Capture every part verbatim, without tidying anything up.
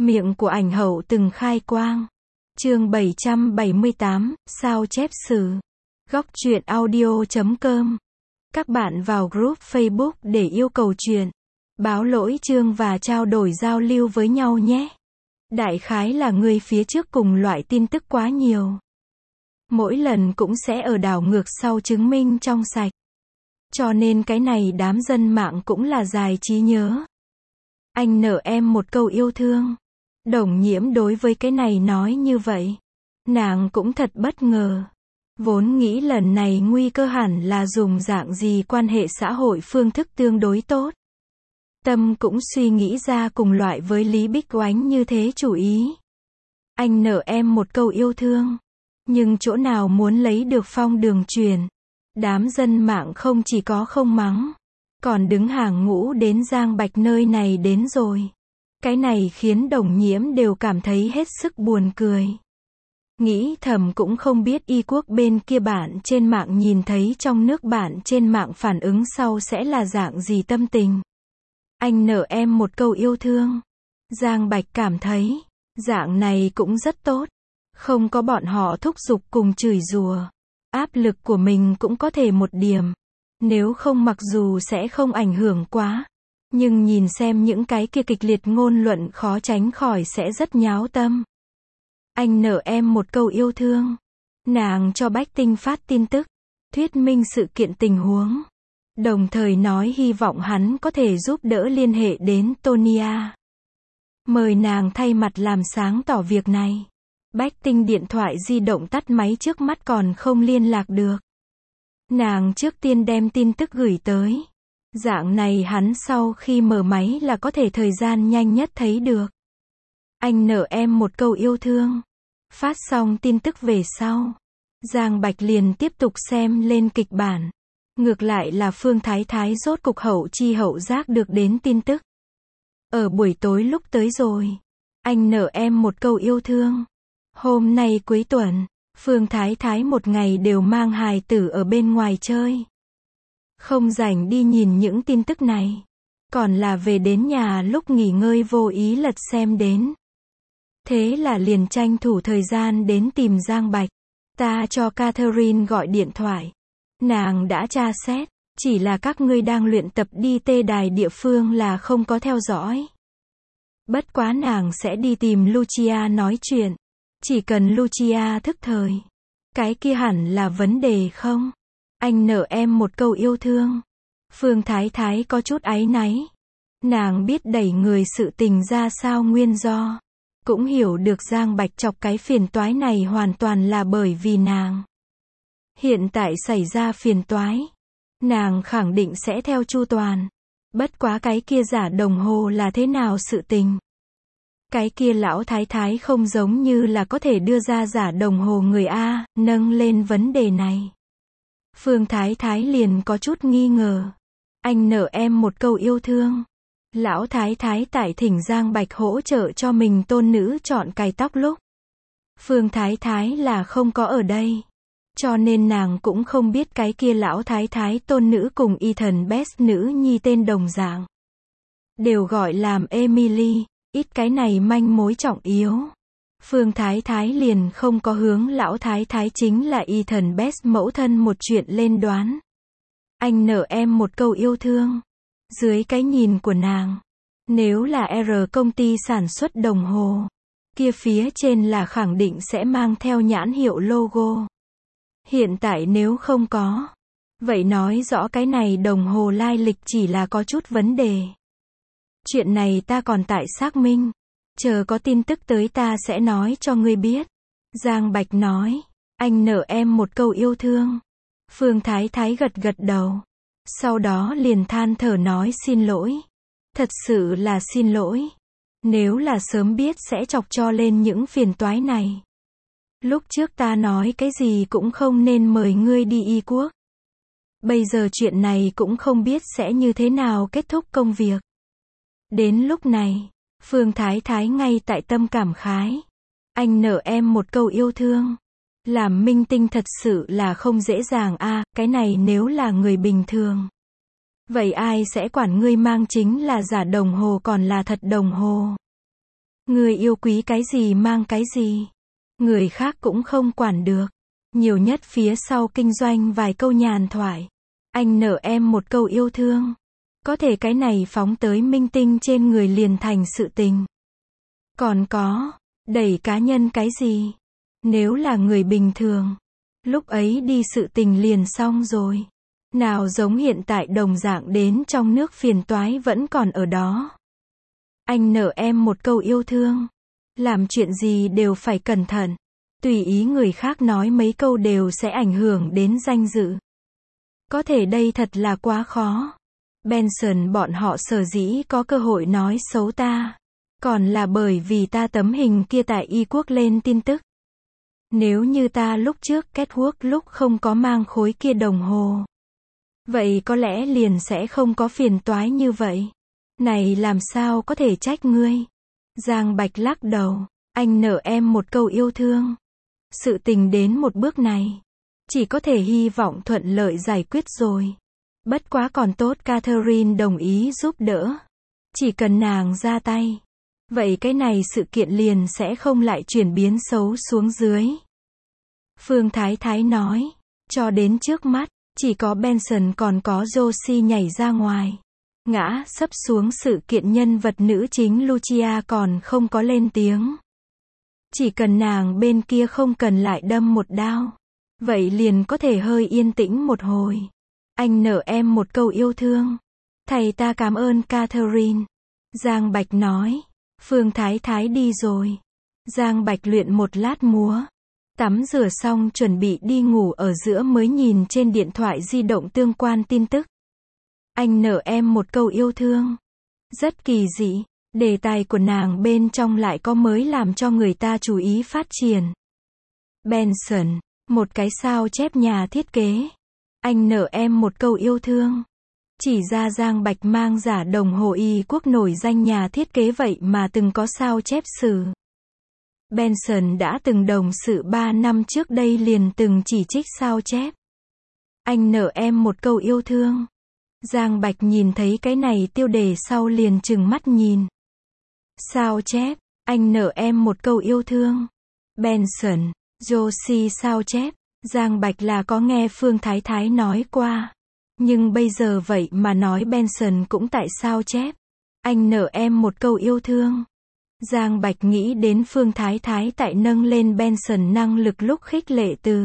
Miệng của ảnh hậu từng khai quang. Chương bảy trăm bảy mươi tám, sao chép sử. Góc truyện audio chấm com. Các bạn vào group Facebook để yêu cầu truyện, báo lỗi chương và trao đổi giao lưu với nhau nhé. Đại khái là người phía trước cùng loại tin tức quá nhiều. Mỗi lần cũng sẽ ở đảo ngược sau chứng minh trong sạch. Cho nên cái này đám dân mạng cũng là dài trí nhớ. Anh nợ em một câu yêu thương. Đồng Nhiễm đối với cái này nói như vậy. Nàng cũng thật bất ngờ. Vốn nghĩ lần này nguy cơ hẳn là dùng dạng gì quan hệ xã hội phương thức tương đối tốt. Tâm cũng suy nghĩ ra cùng loại với Lý Bích Oánh như thế chủ ý. Anh nợ em một câu yêu thương. Nhưng chỗ nào muốn lấy được phong đường truyền. Đám dân mạng không chỉ có không mắng, còn đứng hàng ngũ đến Giang Bạch nơi này đến rồi. Cái này khiến Đồng Nhiễm đều cảm thấy hết sức buồn cười. Nghĩ thầm cũng không biết y quốc bên kia bạn trên mạng nhìn thấy trong nước bạn trên mạng phản ứng sau sẽ là dạng gì tâm tình. Anh nợ em một câu yêu thương. Giang Bạch cảm thấy, dạng này cũng rất tốt. Không có bọn họ thúc giục cùng chửi rủa. Áp lực của mình cũng có thể một điểm. Nếu không mặc dù sẽ không ảnh hưởng quá. Nhưng nhìn xem những cái kia kịch liệt ngôn luận khó tránh khỏi sẽ rất nháo tâm. Anh nợ em một câu yêu thương. Nàng cho Bách Tinh phát tin tức, thuyết minh sự kiện tình huống. Đồng thời nói hy vọng hắn có thể giúp đỡ liên hệ đến Tonia. Mời nàng thay mặt làm sáng tỏ việc này. Bách Tinh điện thoại di động tắt máy trước mắt còn không liên lạc được. Nàng trước tiên đem tin tức gửi tới. Dạng này hắn sau khi mở máy là có thể thời gian nhanh nhất thấy được. Anh nợ em một câu yêu thương. Phát xong tin tức về sau. Giang Bạch liền tiếp tục xem lên kịch bản. Ngược lại là Phương Thái Thái rốt cục hậu chi hậu giác được đến tin tức. Ở buổi tối lúc tới rồi. Anh nợ em một câu yêu thương. Hôm nay cuối tuần, Phương Thái Thái một ngày đều mang hài tử ở bên ngoài chơi. Không rảnh đi nhìn những tin tức này. Còn là về đến nhà lúc nghỉ ngơi vô ý lật xem đến. Thế là liền tranh thủ thời gian đến tìm Giang Bạch. Ta cho Catherine gọi điện thoại. Nàng đã tra xét, chỉ là các ngươi đang luyện tập đi tê đài địa phương là không có theo dõi. Bất quá nàng sẽ đi tìm Lucia nói chuyện. Chỉ cần Lucia thức thời. Cái kia hẳn là vấn đề không? Anh nợ em một câu yêu thương. Phương Thái Thái có chút áy náy. Nàng biết đẩy người sự tình ra sao nguyên do. Cũng hiểu được Giang Bạch chọc cái phiền toái này hoàn toàn là bởi vì nàng. Hiện tại xảy ra phiền toái. Nàng khẳng định sẽ theo chu toàn. Bất quá cái kia giả đồng hồ là thế nào sự tình. Cái kia lão thái thái không giống như là có thể đưa ra giả đồng hồ người A, nâng lên vấn đề này. Phương Thái Thái liền có chút nghi ngờ. Anh nợ em một câu yêu thương. Lão Thái Thái tại thỉnh Giang Bạch hỗ trợ cho mình tôn nữ chọn cài tóc lúc. Phương Thái Thái là không có ở đây. Cho nên nàng cũng không biết cái kia lão Thái Thái tôn nữ cùng Ethan Best nữ nhi tên đồng dạng. Đều gọi làm Emily. Ít cái này manh mối trọng yếu. Phương Thái Thái liền không có hướng lão Thái Thái chính là Ethan Best mẫu thân một chuyện lên đoán. Anh nợ em một câu yêu thương. Dưới cái nhìn của nàng, nếu là R công ty sản xuất đồng hồ, kia phía trên là khẳng định sẽ mang theo nhãn hiệu logo. Hiện tại nếu không có, vậy nói rõ cái này đồng hồ lai lịch chỉ là có chút vấn đề. Chuyện này ta còn tại xác minh. Chờ có tin tức tới ta sẽ nói cho ngươi biết. Giang Bạch nói. Anh nợ em một câu yêu thương. Phương Thái Thái gật gật đầu. Sau đó liền than thở nói xin lỗi. Thật sự là xin lỗi. Nếu là sớm biết sẽ chọc cho lên những phiền toái này. Lúc trước ta nói cái gì cũng không nên mời ngươi đi y quốc. Bây giờ chuyện này cũng không biết sẽ như thế nào kết thúc công việc. Đến lúc này, Phương Thái Thái ngay tại tâm cảm khái. Anh nợ em một câu yêu thương. Làm minh tinh thật sự là không dễ dàng a, à, cái này nếu là người bình thường. Vậy ai sẽ quản ngươi mang chính là giả đồng hồ còn là thật đồng hồ? Người yêu quý cái gì mang cái gì. Người khác cũng không quản được. Nhiều nhất phía sau kinh doanh vài câu nhàn thoại. Anh nợ em một câu yêu thương. Có thể cái này phóng tới minh tinh trên người liền thành sự tình. Còn có, đẩy cá nhân cái gì? Nếu là người bình thường, lúc ấy đi sự tình liền xong rồi. Nào giống hiện tại đồng dạng đến trong nước phiền toái vẫn còn ở đó. Anh nợ em một câu yêu thương. Làm chuyện gì đều phải cẩn thận. Tùy ý người khác nói mấy câu đều sẽ ảnh hưởng đến danh dự. Có thể đây thật là quá khó. Benson bọn họ sở dĩ có cơ hội nói xấu ta. Còn là bởi vì ta tấm hình kia tại Y Quốc lên tin tức. Nếu như ta lúc trước catwalk lúc không có mang khối kia đồng hồ. Vậy có lẽ liền sẽ không có phiền toái như vậy. Này làm sao có thể trách ngươi. Giang Bạch lắc đầu. Anh nợ em một câu yêu thương. Sự tình đến một bước này. Chỉ có thể hy vọng thuận lợi giải quyết rồi. Bất quá còn tốt Catherine đồng ý giúp đỡ. Chỉ cần nàng ra tay. Vậy cái này sự kiện liền sẽ không lại chuyển biến xấu xuống dưới. Phương Thái Thái nói. Cho đến trước mắt, chỉ có Benson còn có Josie nhảy ra ngoài. Ngã sấp xuống sự kiện nhân vật nữ chính Lucia còn không có lên tiếng. Chỉ cần nàng bên kia không cần lại đâm một đao. Vậy liền có thể hơi yên tĩnh một hồi. Anh nợ em một câu yêu thương. Thầy ta cảm ơn Catherine. Giang Bạch nói. Phương Thái Thái đi rồi. Giang Bạch luyện một lát múa. Tắm rửa xong chuẩn bị đi ngủ ở giữa mới nhìn trên điện thoại di động tương quan tin tức. Anh nợ em một câu yêu thương. Rất kỳ dị. Đề tài của nàng bên trong lại có mới làm cho người ta chú ý phát triển. Benson, một cái sao chép nhà thiết kế. Anh nợ em một câu yêu thương. Chỉ ra Giang Bạch mang giả đồng hồ Y Quốc nổi danh nhà thiết kế vậy mà từng có sao chép sử. Benson đã từng đồng sự ba năm trước đây liền từng chỉ trích sao chép. Anh nợ em một câu yêu thương. Giang Bạch nhìn thấy cái này tiêu đề sau liền trừng mắt nhìn. Sao chép, anh nợ em một câu yêu thương. Benson, Josie sao chép. Giang Bạch là có nghe Phương Thái Thái nói qua. Nhưng bây giờ vậy mà nói Benson cũng tại sao chép. Anh nợ em một câu yêu thương. Giang Bạch nghĩ đến Phương Thái Thái tại nâng lên Benson năng lực lúc khích lệ từ.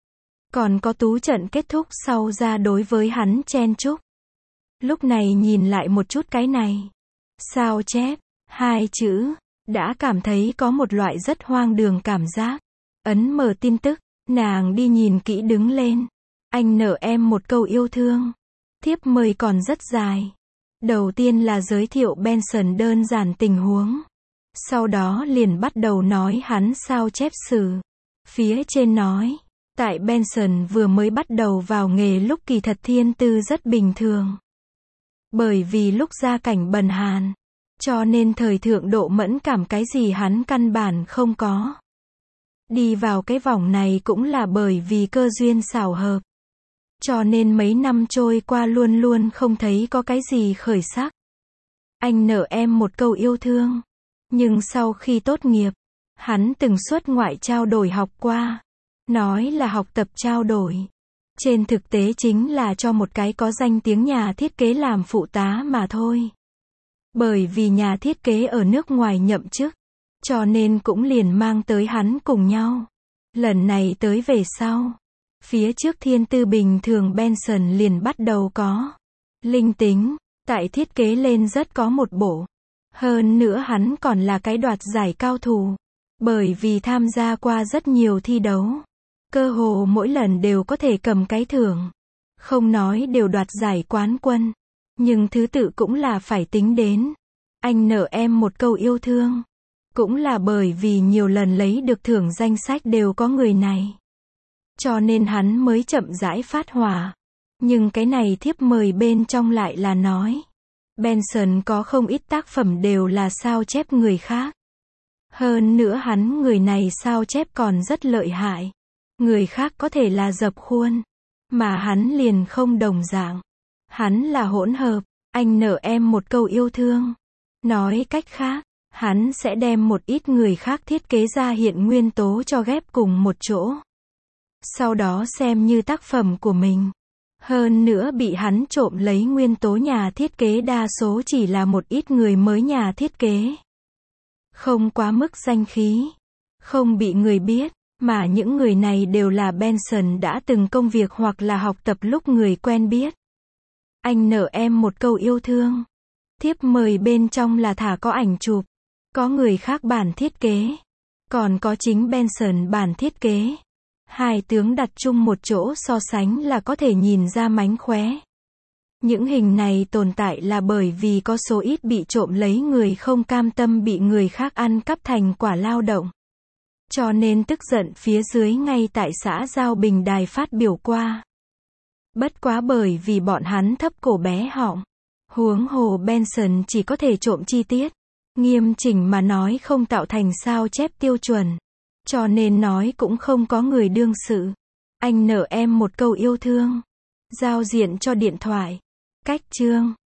Còn có tú trận kết thúc sau ra đối với hắn chen chúc. Lúc này nhìn lại một chút cái này. Sao chép, hai chữ, đã cảm thấy có một loại rất hoang đường cảm giác. Ấn mở tin tức, nàng đi nhìn kỹ đứng lên. Anh nợ em một câu yêu thương. Thiếp mời còn rất dài. Đầu tiên là giới thiệu Benson đơn giản tình huống. Sau đó liền bắt đầu nói hắn sao chép sử. Phía trên nói, tại Benson vừa mới bắt đầu vào nghề lúc kỳ thật thiên tư rất bình thường. Bởi vì lúc gia cảnh bần hàn, cho nên thời thượng độ mẫn cảm cái gì hắn căn bản không có. Đi vào cái vòng này cũng là bởi vì cơ duyên xảo hợp. Cho nên mấy năm trôi qua luôn luôn không thấy có cái gì khởi sắc. Anh nợ em một câu yêu thương. Nhưng sau khi tốt nghiệp, hắn từng xuất ngoại trao đổi học qua. Nói là học tập trao đổi. Trên thực tế chính là cho một cái có danh tiếng nhà thiết kế làm phụ tá mà thôi. Bởi vì nhà thiết kế ở nước ngoài nhậm chức, cho nên cũng liền mang tới hắn cùng nhau. Lần này tới về sau, phía trước thiên tư bình thường Benson liền bắt đầu có linh tính, tại thiết kế lên rất có một bộ. Hơn nữa hắn còn là cái đoạt giải cao thủ, bởi vì tham gia qua rất nhiều thi đấu. Cơ hồ mỗi lần đều có thể cầm cái thưởng. Không nói đều đoạt giải quán quân. Nhưng thứ tự cũng là phải tính đến. Anh nợ em một câu yêu thương. Cũng là bởi vì nhiều lần lấy được thưởng danh sách đều có người này. Cho nên hắn mới chậm rãi phát hỏa. Nhưng cái này thiếp mời bên trong lại là nói. Benson có không ít tác phẩm đều là sao chép người khác. Hơn nữa hắn người này sao chép còn rất lợi hại. Người khác có thể là dập khuôn. Mà hắn liền không đồng dạng. Hắn là hỗn hợp. Anh nợ em một câu yêu thương. Nói cách khác, Hắn sẽ đem một ít người khác thiết kế ra hiện nguyên tố cho ghép cùng một chỗ. Sau đó xem như tác phẩm của mình. Hơn nữa bị hắn trộm lấy nguyên tố nhà thiết kế đa số chỉ là một ít người mới nhà thiết kế. Không quá mức danh khí. Không bị người biết. Mà những người này đều là Benson đã từng công việc hoặc là học tập lúc người quen biết. Anh nợ em một câu yêu thương. Thiếp mời bên trong là thả có ảnh chụp. Có người khác bản thiết kế. Còn có chính Benson bản thiết kế. Hai tướng đặt chung một chỗ so sánh là có thể nhìn ra mánh khóe. Những hình này tồn tại là bởi vì có số ít bị trộm lấy người không cam tâm bị người khác ăn cắp thành quả lao động. Cho nên tức giận phía dưới ngay tại xã Giao Bình Đài phát biểu qua. Bất quá bởi vì bọn hắn thấp cổ bé họng. Huống hồ Benson chỉ có thể trộm chi tiết. Nghiêm chỉnh mà nói không tạo thành sao chép tiêu chuẩn. Cho nên nói cũng không có người đương sự. Anh nợ em một câu yêu thương. Giao diện cho điện thoại. Cách chương.